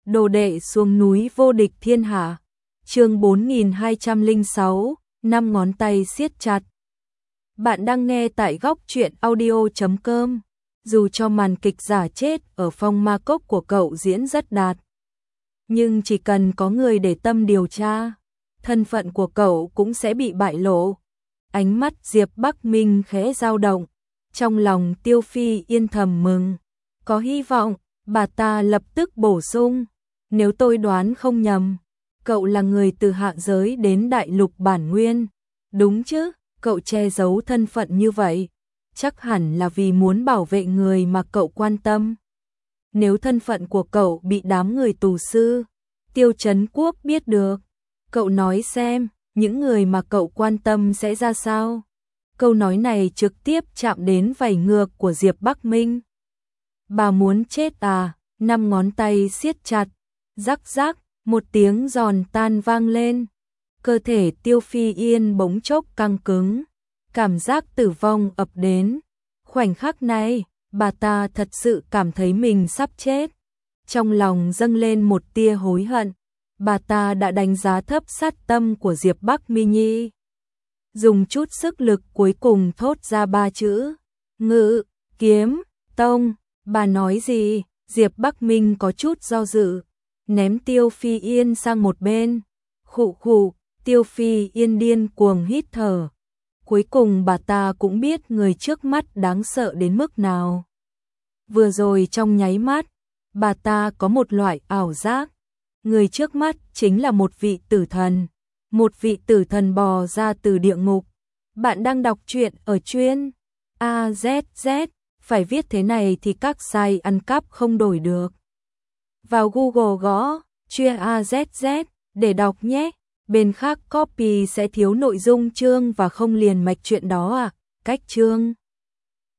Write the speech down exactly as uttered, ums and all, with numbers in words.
Đồ đệ xuống núi vô địch thiên hạ. Chương bốn nghìn hai trăm lẻ sáu, năm ngón tay siết chặt. Bạn đang nghe tại góc truyện audio chấm com. Dù cho màn kịch giả chết ở phong ma cốc của cậu diễn rất đạt, nhưng chỉ cần có người để tâm điều tra, thân phận của cậu cũng sẽ bị bại lộ. Ánh mắt Diệp Bắc Minh khẽ dao động, trong lòng Tiêu Phi Yên thầm mừng. Có hy vọng, bà ta lập tức bổ sung. Nếu tôi đoán không nhầm, cậu là người từ hạ giới đến đại lục bản nguyên, đúng chứ? Cậu che giấu thân phận như vậy, chắc hẳn là vì muốn bảo vệ người mà cậu quan tâm. Nếu thân phận của cậu bị đám người tù sư Tiêu Trấn Quốc biết được, cậu nói xem, những người mà cậu quan tâm sẽ ra sao? Câu nói này trực tiếp chạm đến vảy ngược của Diệp Bắc Minh. Bà muốn chết à? Năm ngón tay siết chặt, rắc rắc, một tiếng giòn tan vang lên. Cơ thể Tiêu Phi Yên bỗng chốc căng cứng, cảm giác tử vong ập đến. Khoảnh khắc này, bà ta thật sự cảm thấy mình sắp chết. Trong lòng dâng lên một tia hối hận, bà ta đã đánh giá thấp sát tâm của Diệp Bắc Minh. Dùng chút sức lực cuối cùng thốt ra ba chữ: Ngự, Kiếm, Tông. Bà nói gì? Diệp Bắc Minh có chút do dự, ném Tiêu Phi Yên sang một bên. Khụ khụ, Tiêu Phi Yên điên cuồng hít thở. Cuối cùng bà ta cũng biết người trước mắt đáng sợ đến mức nào. Vừa rồi trong nháy mắt, bà ta có một loại ảo giác. Người trước mắt chính là một vị tử thần. Một vị tử thần bò ra từ địa ngục. Bạn đang đọc truyện ở chuyên a zét zét. Phải viết thế này thì các site ăn cắp không đổi được. Vào Google gõ chuyên a zét zét để đọc nhé. Bên khác copy sẽ thiếu nội dung chương và không liền mạch chuyện đó à. Cách chương